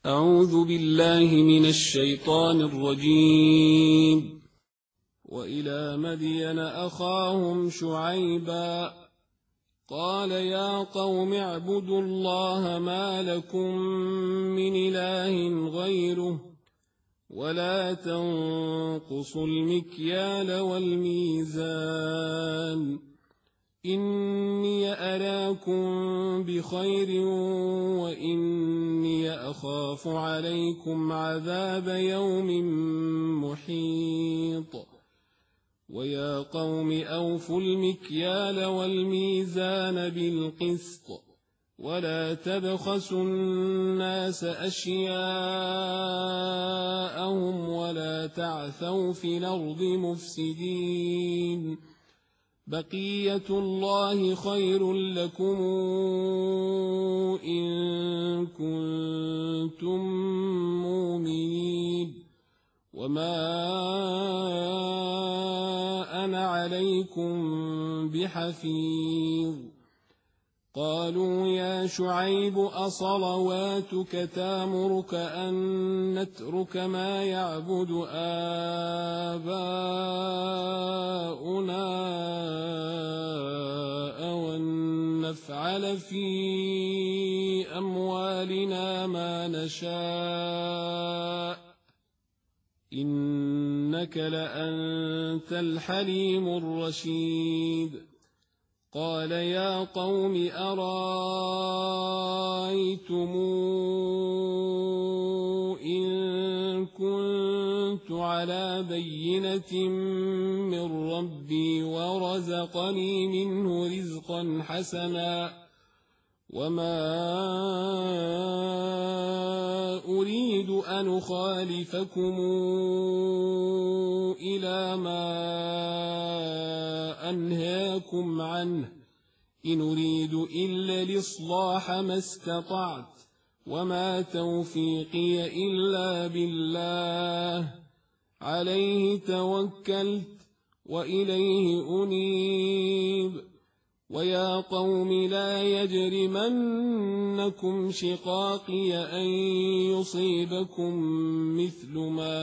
أعوذ بالله من الشيطان الرجيم. وإلى مدين أخاهم شعيبا قال يا قوم اعبدوا الله ما لكم من إله غيره ولا تنقصوا المكيال والميزان إني أراكم بخير وإني أخاف عليكم عذاب يوم محيط. ويا قوم أوفوا المكيال والميزان بالقسط ولا تبخسوا الناس أشياءهم ولا تعثوا في الأرض مفسدين. بقية الله خير لكم إن كنتم مؤمنين وما أنا عليكم بحفيظ. قالوا يا شعيب أصلواتك تأمرك أن نترك ما يعبد آباؤنا أو أن نفعل في أموالنا ما نشاء إنك لأنت الحليم الرشيد. قال يا قوم أرأيتم إن كنت على بينة من ربي ورزقني منه رزقا حسنا وما أريد أن أخالفكم إلى ما أنهاكم عنه إن أريد إلا الإصلاح ما استطعت وما توفيقي إلا بالله عليه توكلت وإليه أنيب. ويا قوم لا يجرمنكم شقاقي أن يصيبكم مثل ما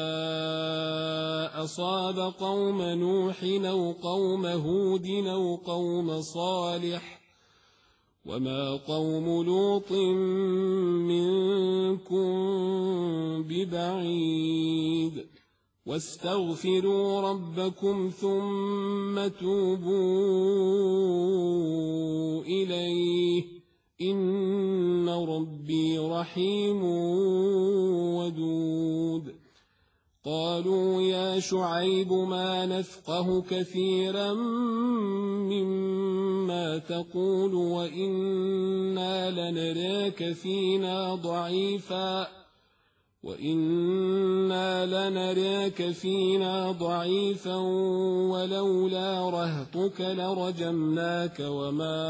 أصاب قوم نوح أو قوم هود أو قوم صالح وما قوم لوط منكم ببعيد. واستغفروا ربكم ثم توبوا إليه إن ربي رحيم ودود. قالوا يا شعيب ما نفقه كثيرا مما تقول وإنا لنراك فينا ضعيفا ولولا رهطك لرجمناك وما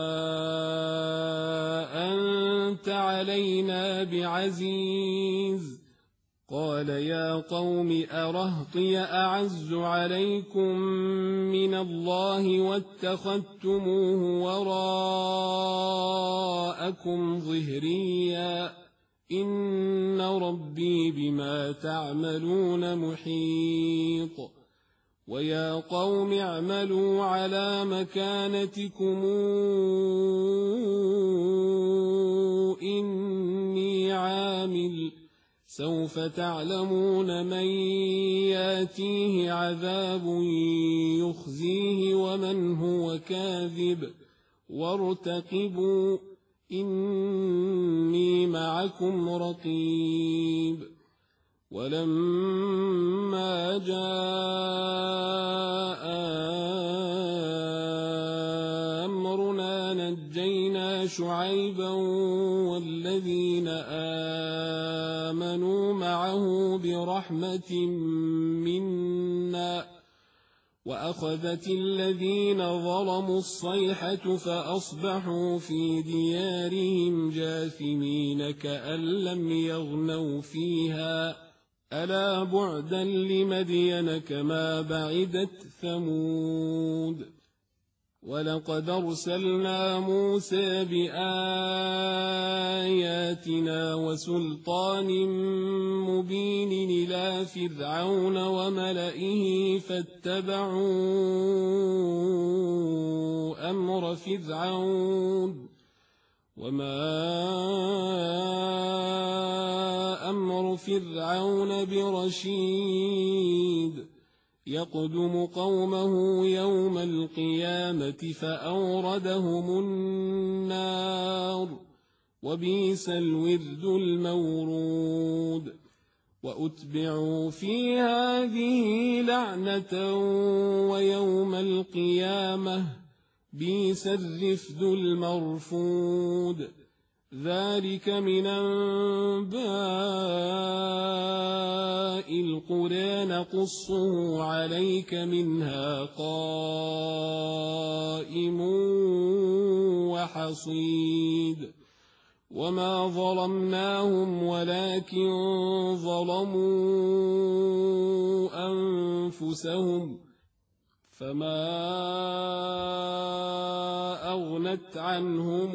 أنت علينا بعزيز. قال يا قوم أرهطي أعز عليكم من الله واتخذتموه وراءكم ظهريا إن ربي بما تعملون محيط. ويا قوم اعملوا على مكانتكم إني عامل سوف تعلمون من ياتيه عذاب يخزيه ومن هو كاذب وارتقبوا إني معكم رقيب. ولما جاء أمرنا نجينا شعيبا والذين آمنوا معه برحمة منا وأخذت الذين ظلموا الصيحة فأصبحوا في ديارهم جاثمين كأن لم يغنوا فيها ألا بعدا لمدين كما بعدت ثمود. ولقد أرسلنا موسى بآياتنا وسلطان مبين إلى فرعون وملئه فاتبعوا أمر فرعون وما أمر فرعون برشيد يقدم قومه يوم القيامة فأوردهم النار وبئس الورد المورود وأتبعوا في هذه لعنة ويوم القيامة بئس الرفد المرفود ذلك من أنباء القرى نقصه عليك منها قائم وحصيد وما ظلمناهم ولكن ظلموا أنفسهم فما أغنت عنهم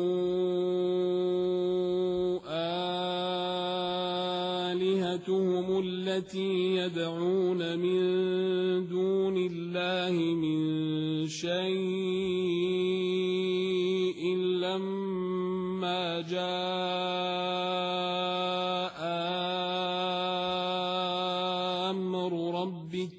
آلهتهم التي يدعون من دون الله من شيء لما جاء أمر ربك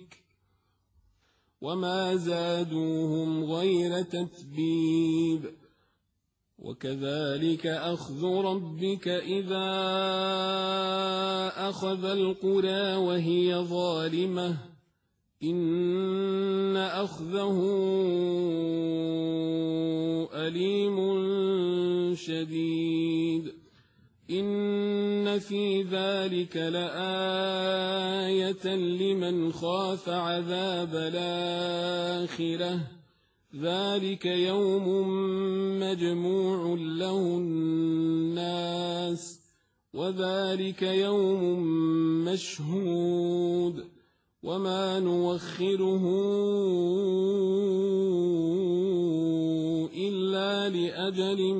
وما زادوهم غير تتبيب وكذلك أخذ ربك إذا أخذ القرى وهي ظالمة إن أخذه أليم شديد إن في ذلك لآية لمن خاف عذاب الآخرة ذلك يوم مجموع له الناس وذلك يوم مشهود وما نوخره إلا لأجل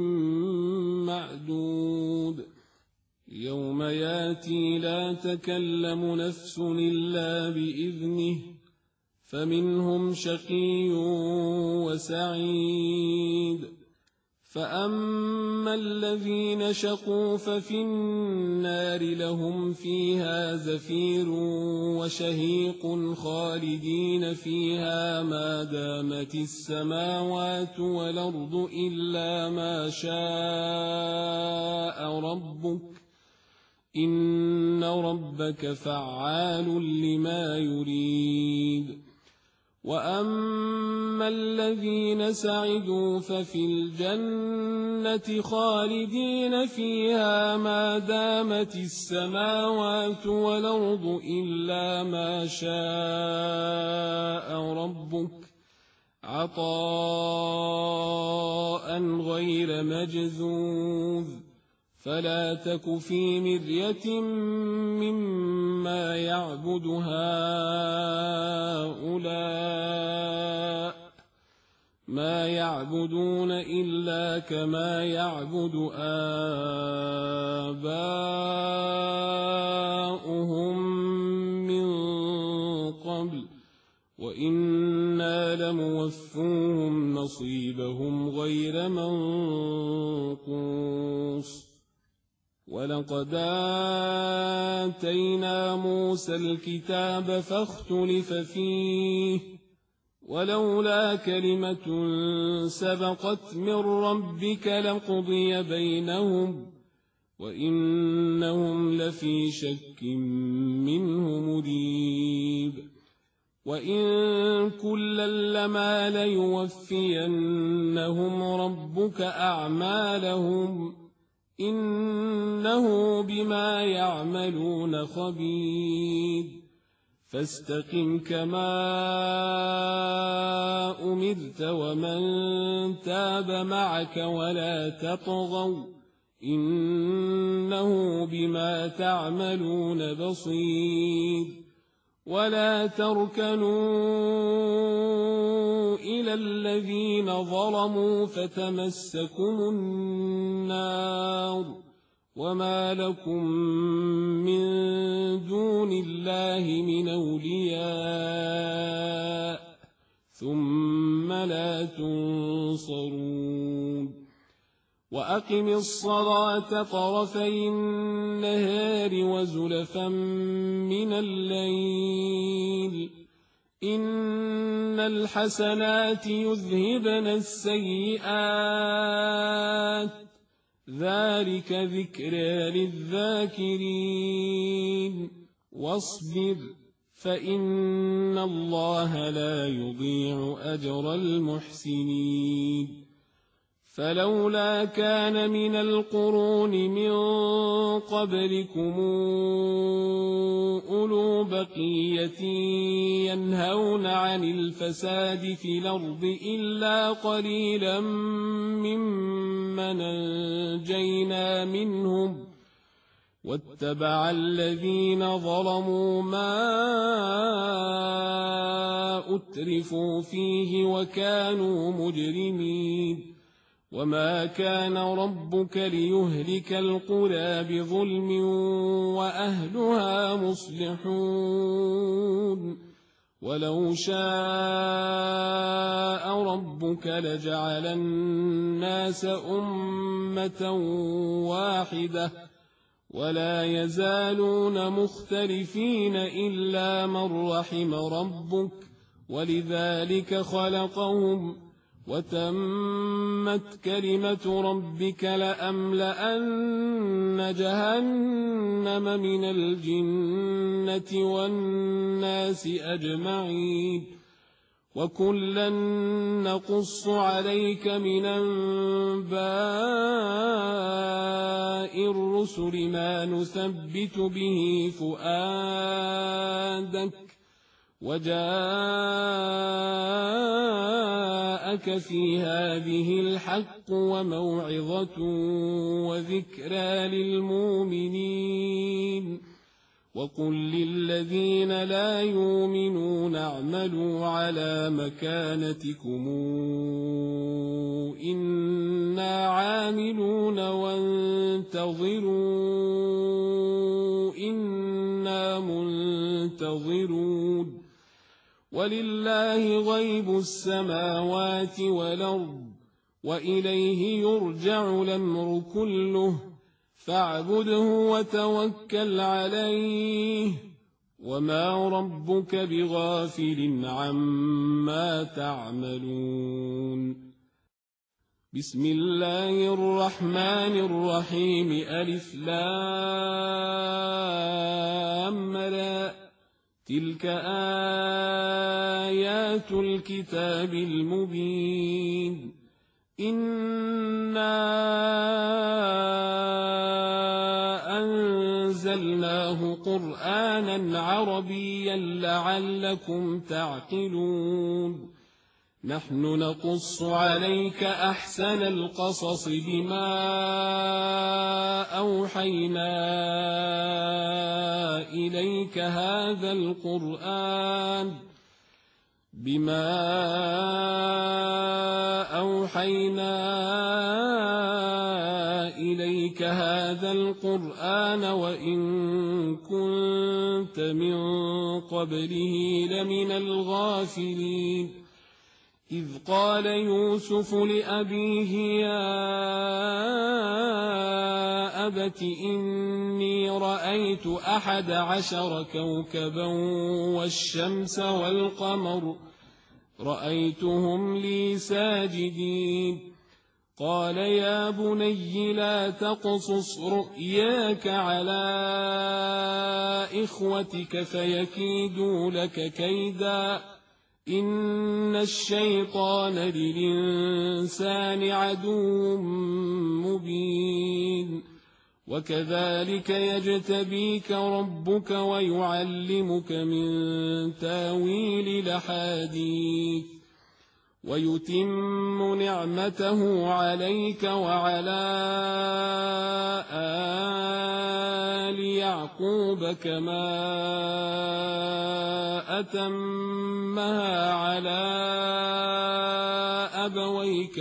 معدود يوم ياتي لا تكلم نفس إلا بإذنه فمنهم شقي وسعيد فأما الذين شقوا ففي النار لهم فيها زفير وشهيق خالدين فيها ما دامت السماوات والأرض إلا ما شاء ربك إن ربك فعال لما يريد وأما الذين سعدوا ففي الجنة خالدين فيها ما دامت السماوات والأرض إلا ما شاء ربك عطاء غير مجذوذ فلا تك في مرية مما يعبد هؤلاء ما يعبدون إلا كما يعبد آباؤهم من قبل وإنا لموفوهم نصيبهم غير منقوص ولقد آتينا موسى الكتاب فاختلف فيه ولولا كلمة سبقت من ربك لقضي بينهم وإنهم لفي شك منه مريب وإن كلا لما ليوفينهم ربك أعمالهم إنه بما يعملون خبير فاستقم كما أمرت ومن تاب معك ولا تطغوا إنه بما تعملون بصير ولا تركنوا إلى الذين ظلموا فتمسكم النار وما لكم من دون الله من أولياء ثم لا تنصرون وأقم الصلاة طرفي النهار وزلفا من الليل إن الحسنات يذهبن السيئات ذلك ذكرى للذاكرين واصبر فإن الله لا يضيع أجر المحسنين فلولا كان من القرون من قبلكم أولو بقية ينهون عن الفساد في الأرض إلا قليلا ممن أنجينا منهم واتبع الذين ظلموا ما أترفوا فيه وكانوا مجرمين وما كان ربك ليهلك القرى بظلم وأهلها مصلحون ولو شاء ربك لجعل الناس أمة واحدة ولا يزالون مختلفين إلا من رحم ربك ولذلك خلقهم وتمت كلمة ربك لأملأن جهنم من الجنة والناس أجمعين وكلا نقص عليك من أنباء الرسل ما نثبت به فؤادك وجاءك في هذه الحق وموعظة وذكرى للمؤمنين وقل للذين لا يؤمنون اعملوا على مكانتكم إنا عاملون وانتظروا إنا منتظرون ولله غيب السماوات والأرض وإليه يرجع الأمر كله فاعبده وتوكل عليه وما ربك بغافل عما تعملون بسم الله الرحمن الرحيم ألف لام را تلك آيات الكتاب المبين إنا أنزلناه قرآنا عربيا لعلكم تعقلون نحن نقص عليك أحسن القصص بما أوحينا إليك هذا القرآن وإن كنت من قبله لمن الغافلين إذ قال يوسف لأبيه يا أبت إني رأيت 11 كوكبا والشمس والقمر رأيتهم لي ساجدين قال يا بني لا تقصص رؤياك على إخوتك فيكيدوا لك كيدا إن الشيطان للإنسان عدو مبين وكذلك يجتبيك ربك ويعلمك من تاويل الأحاديث ويتم نعمته عليك وعلى آل يعقوب كما أتمها على أبويك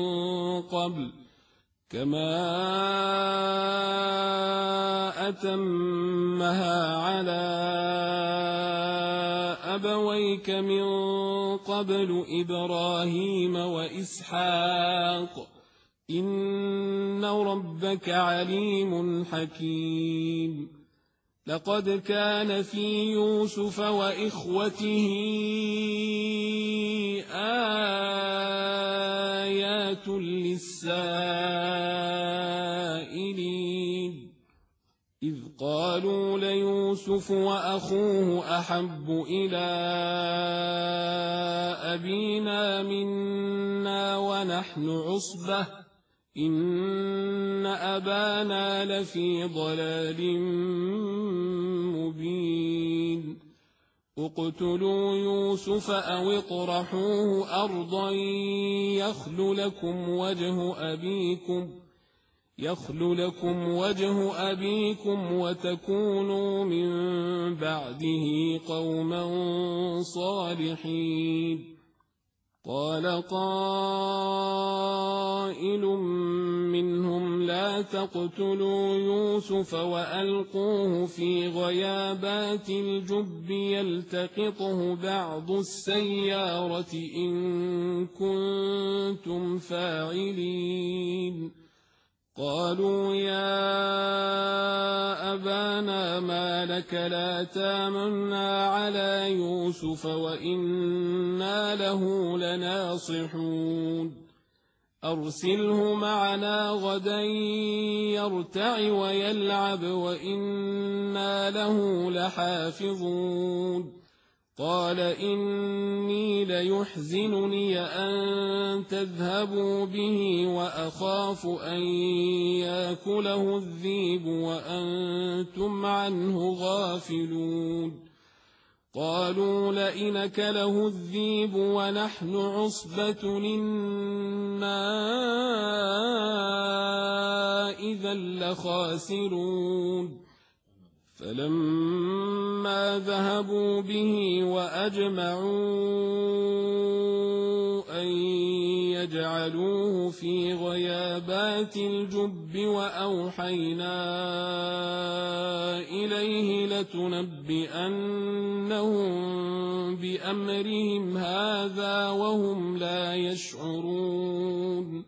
من قبل إبراهيم وإسحاق إن ربك عليم حكيم لقد كان في يوسف وإخوته آيات للسائلين إذ قالوا ليوسف وأخوه أحب إلى أبينا منا ونحن عصبة إن أبانا لفي ضلال مبين اقتلوا يوسف أو اطرحوه أرضا يخل لكم وجه أبيكم وتكونوا من بعده قوما صالحين قال قائل منهم لا تقتلوا يوسف وألقوه في غيابات الجب يلتقطه بعض السيارة إن كنتم فاعلين قالوا يا أبانا ما لك لا تامنا على يوسف وإنا له لناصحون أرسله معنا غدا يرتع ويلعب وإنا له لحافظون قال إني ليحزنني أن تذهبوا به وأخاف أن يأكله الذئب وأنتم عنه غافلون قالوا لئن أكله الذئب ونحن عصبة إنا إذا لخاسرون فلما ذهبوا به وأجمعوا أن يجعلوه في غيابات الجب وأوحينا إليه لتنبئنهم بأمرهم هذا وهم لا يشعرون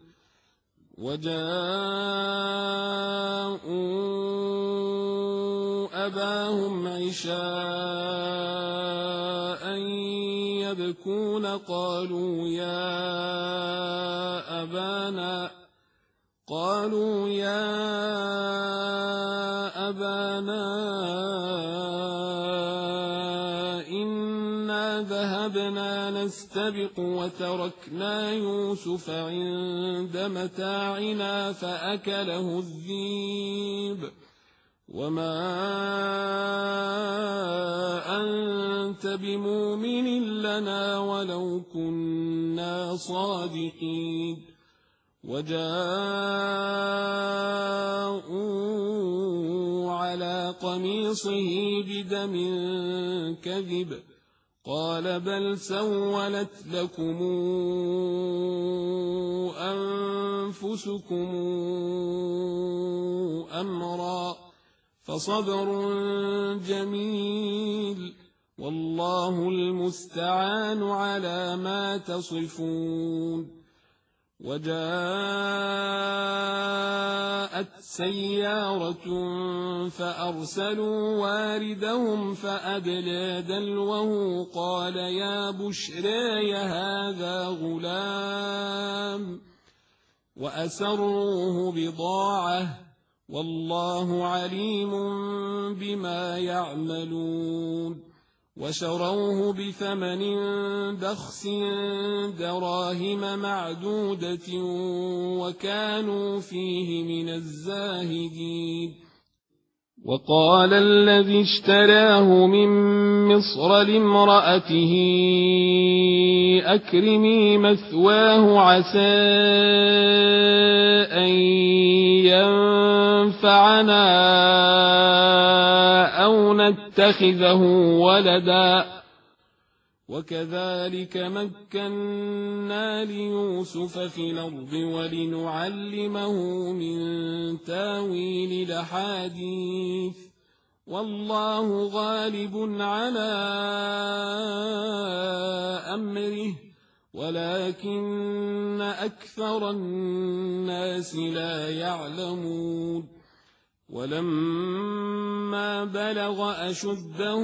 وجاءوا أباهم عشاء يبكون قالوا يا أبانا إنا ذهبنا نستبق وتركنا يوسف عند متاعنا فأكله الذئب وما أنت بمؤمن لنا ولو كنا صادقين وجاءوا على قميصه بدم كذب قال بل سولت لكم أنفسكم أمرا فصبر جميل والله المستعان على ما تصفون وجاءت سيارة فأرسلوا واردهم فأدلى دلوه قال يا بشرى هذا غلام وأسروه بضاعة والله عليم بما يعملون وشروه بثمن بخس دراهم معدودة وكانوا فيه من الزاهدين وقال الذي اشتراه من مصر لامرأته أكرمي مثواه عسى أن ينفعنا أو نتخذه ولدا وكذلك مكنا ليوسف في الأرض ولنعلمه من تاويل الأحاديث والله غالب على أمره ولكن أكثر الناس لا يعلمون ولما بلغ أشده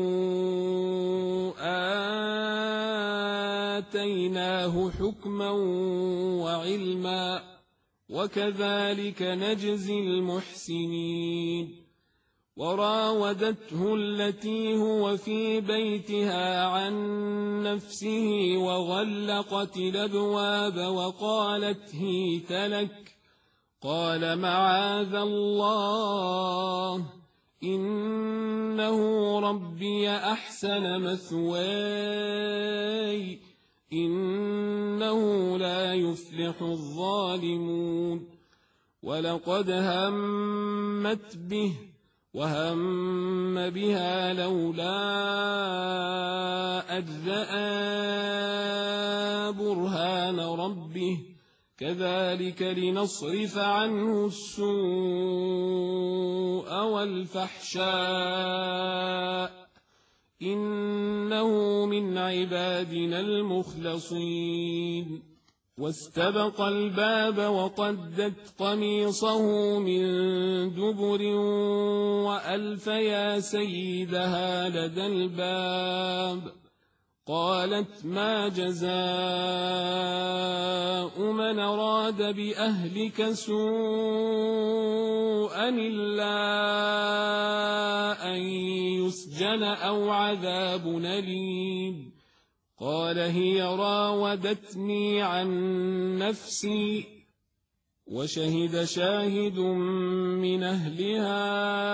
آتيناه حكما وعلما وكذلك نجزي المحسنين وراودته التي هو في بيتها عن نفسه وغلقت الأبواب وقالت هيت لك قال معاذ الله إنه ربي أحسن مثواي إنه لا يفلح الظالمون ولقد همت به وهم بها لولا أن رأى برهان ربه كذلك لنصرف عنه السوء والفحشاء إنه من عبادنا المخلصين واستبق الباب وقدت قميصه من دبر وألف يا سيدها لدى الباب قالت ما جزاء من أراد بأهلك سوءا إلا أن يسجن أو عذاب أليم قال هي راودتني عن نفسي وشهد شاهد من أهلها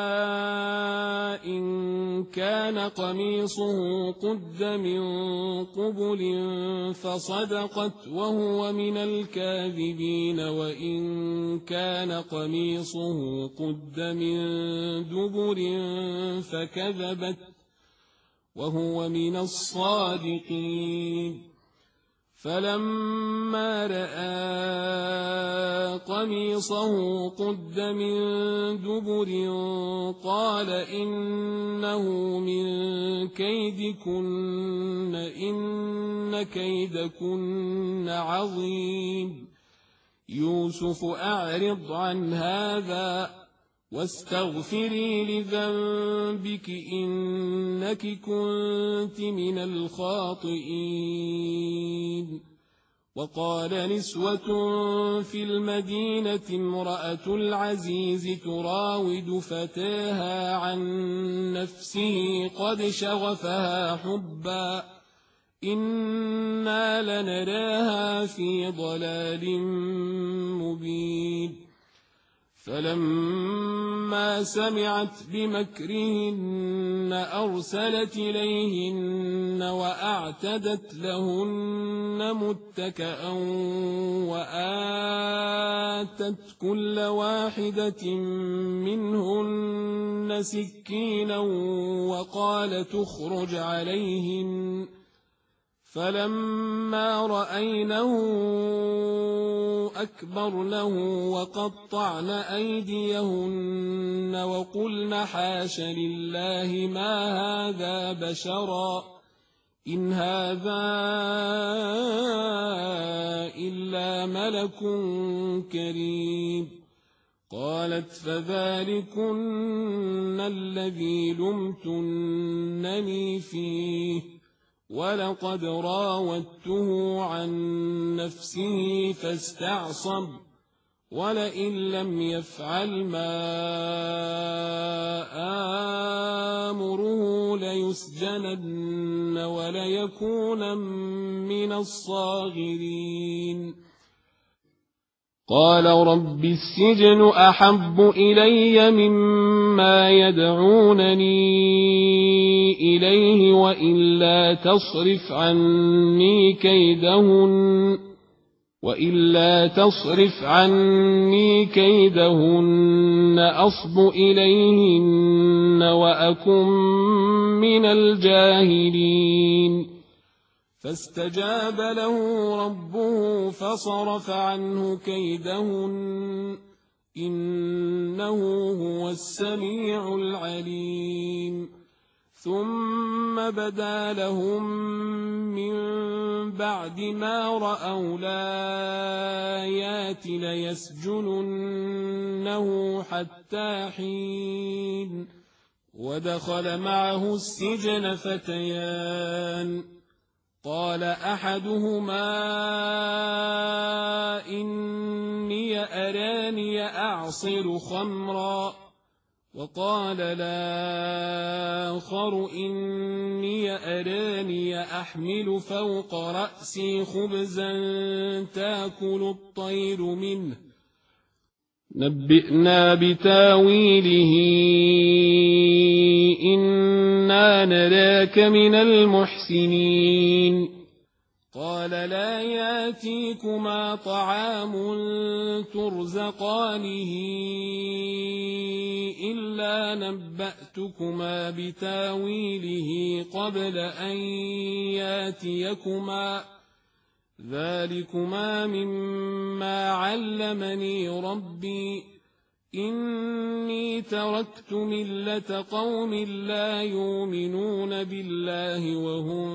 إن كان قميصه قد من قبل فصدقت وهو من الكاذبين وإن كان قميصه قد من دبر فكذبت وهو من الصادقين فلما رأى قميصه قد من دبر قال إنه من كيدكن إن كيدكن عظيم يوسف أعرض عن هذا واستغفري لذنبك إنك كنت من الخاطئين وقال نسوة في المدينة امرأة العزيز تراود فتاها عن نفسه قد شغفها حبا إنا لنراها في ضلال مبين فلما سمعت بمكرهن أرسلت إليهن وأعتدت لهن متكأ وآتت كل واحدة منهن سكينا وقالت اخرج عليهن فلما رأينه أكبرنه وقطعن أيديهن وقلن حاش لله ما هذا بشرا إن هذا إلا ملك كريم قالت فذلكن الذي لمتنني فيه ولقد راودته عن نفسه فاستعصم ولئن لم يفعل ما آمره ليسجنن وليكون من الصاغرين قال رب السجن أحب إلي مما يدعونني إليه وإلا تصرف عني كيدهن أصب إليهن وأكن من الجاهلين فاستجاب له ربه فصرف عنه كيدهن إنه هو السميع العليم ثم بدا لهم من بعد ما رأوا الآيات ليسجننه حتى حين ودخل معه السجن فتيان قال أحدهما إني أراني أعصر خمرا وقال الآخر إني أراني أحمل فوق رأسي خبزا تأكل الطير منه نبئنا بتاويله إنا نراك من المحسنين قال لا ياتيكما طعام ترزقانه إلا نبأتكما بتاويله قبل أن ياتيكما ذلكما مما علمني ربي إني تركت ملة قوم لا يؤمنون بالله وهم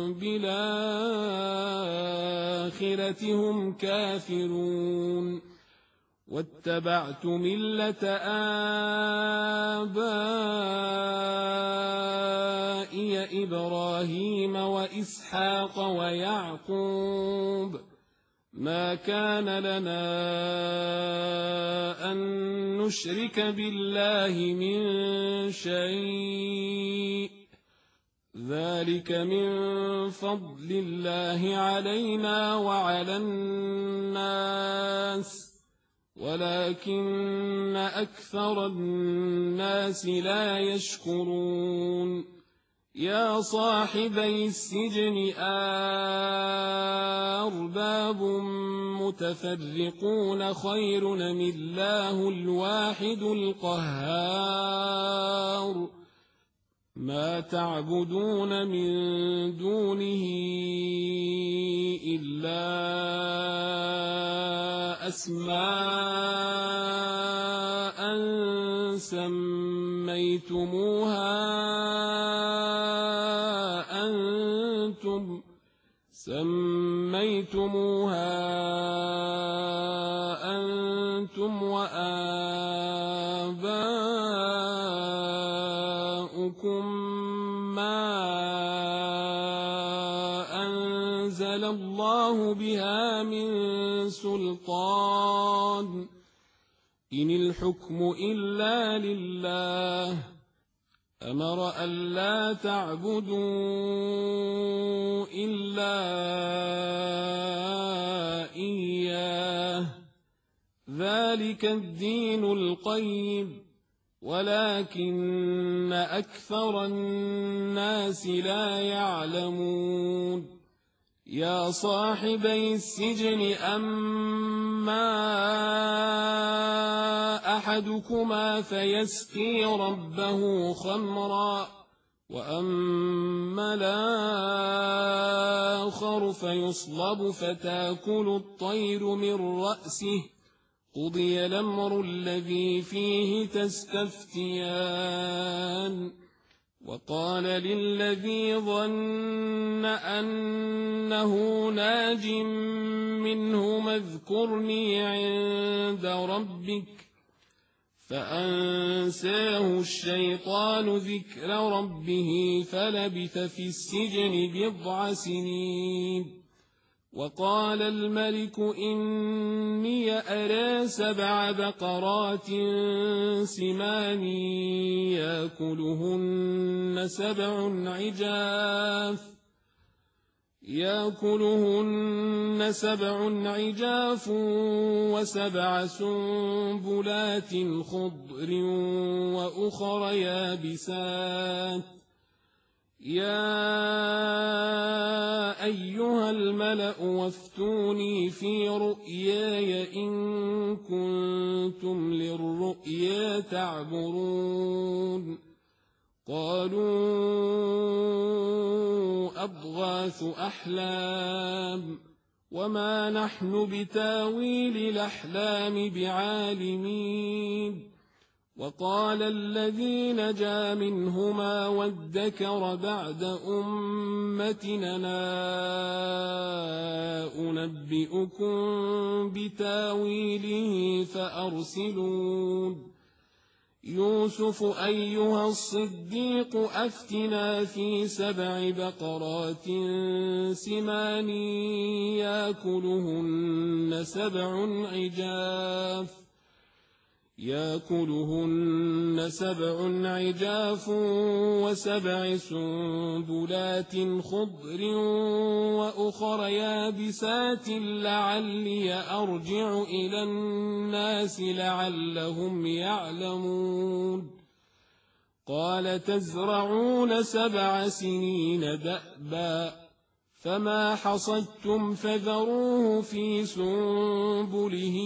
بالآخرة هم كافرون واتبعت ملة آبائي إبراهيم وإسحاق ويعقوب ما كان لنا أن نشرك بالله من شيء ذلك من فضل الله علينا وعلى الناس ولكن أكثر الناس لا يشكرون يا صاحبي السجن أرباب متفرقون خير أم الله الواحد القهار ما تعبدون من دونه إلا أسماء سميتموها أنتم وآباؤكم ما أنزل الله بها من سلطان إن الحكم إلا لله أمر ألا تعبدوا إلا إياه ذلك الدين القيم ولكن أكثر الناس لا يعلمون يا صاحبي السجن أما أحدكما فيسقي ربه خمرا وأما الآخر فيصلب فتأكل الطير من رأسه قضي الأمر الذي فيه تستفتيان وقال للذي ظن أنه ناج منهما اذكرني عند ربك فأنساه الشيطان ذكر ربه فلبث في السجن بضع سنين وقال الملك إني أرى 7 بقرات سمان يأكلهن 7 عجاف و7 سنبلات خضر وأخر يابسات يا أيها الملأ وافتوني في رؤياي إن كنتم للرؤيا تعبرون قالوا أضغاث أحلام وما نحن بتاويل الأحلام بعالمين وقال الذي نجا منهما وادكر بعد أمتنا أنبئكم بتاويله فأرسلون يوسف أيها الصديق أفتنا في 7 بقرات سمان يأكلهن 7 عجاف و7 سنبلات خضر وأخر يابسات لعلي أرجع إلى الناس لعلهم يعلمون قال تزرعون 7 سنين دأبا فما حصدتم فذروه في سنبله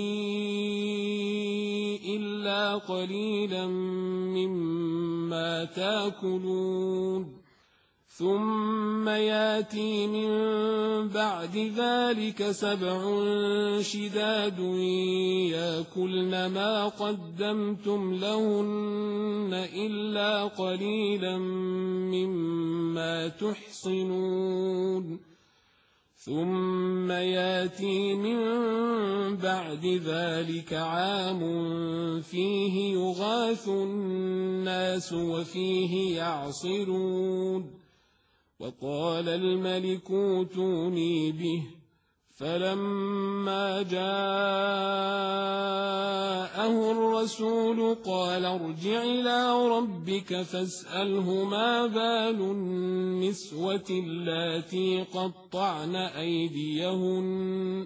إلا قليلا مما تأكلون ثم يأتي من بعد ذلك 7 شداد يأكلن ما قدمتم لهن إلا قليلا مما تحصنون ثم يأتي من بعد ذلك عام فيه يغاث الناس وفيه يعصرون وقال الملك ائتوني به فلما جاءه الرسول قال ارجع إلى ربك فاسأله ما بال النسوة اللاتي قطعن أيديهن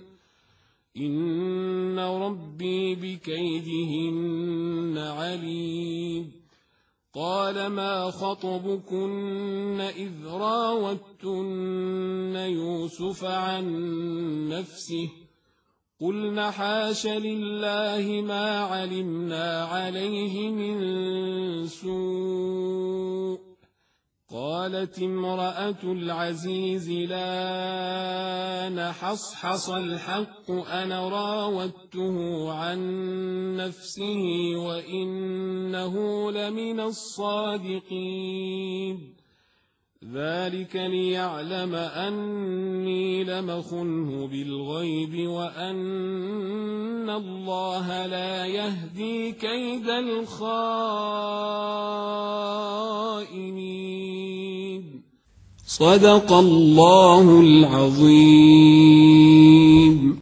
إن ربي بكيدهن عليم قال ما خطبكن إذ راوتن يوسف عن نفسه قلن حاش لله ما علمنا عليه من سوء قالت امرأة العزيز لا نحصحص الحق أنا راودته عن نفسه وإنه لمن الصادقين ذلك ليعلم أني لم أخنه بالغيب وأن الله لا يهدي كيد الخائنين صدق الله العظيم.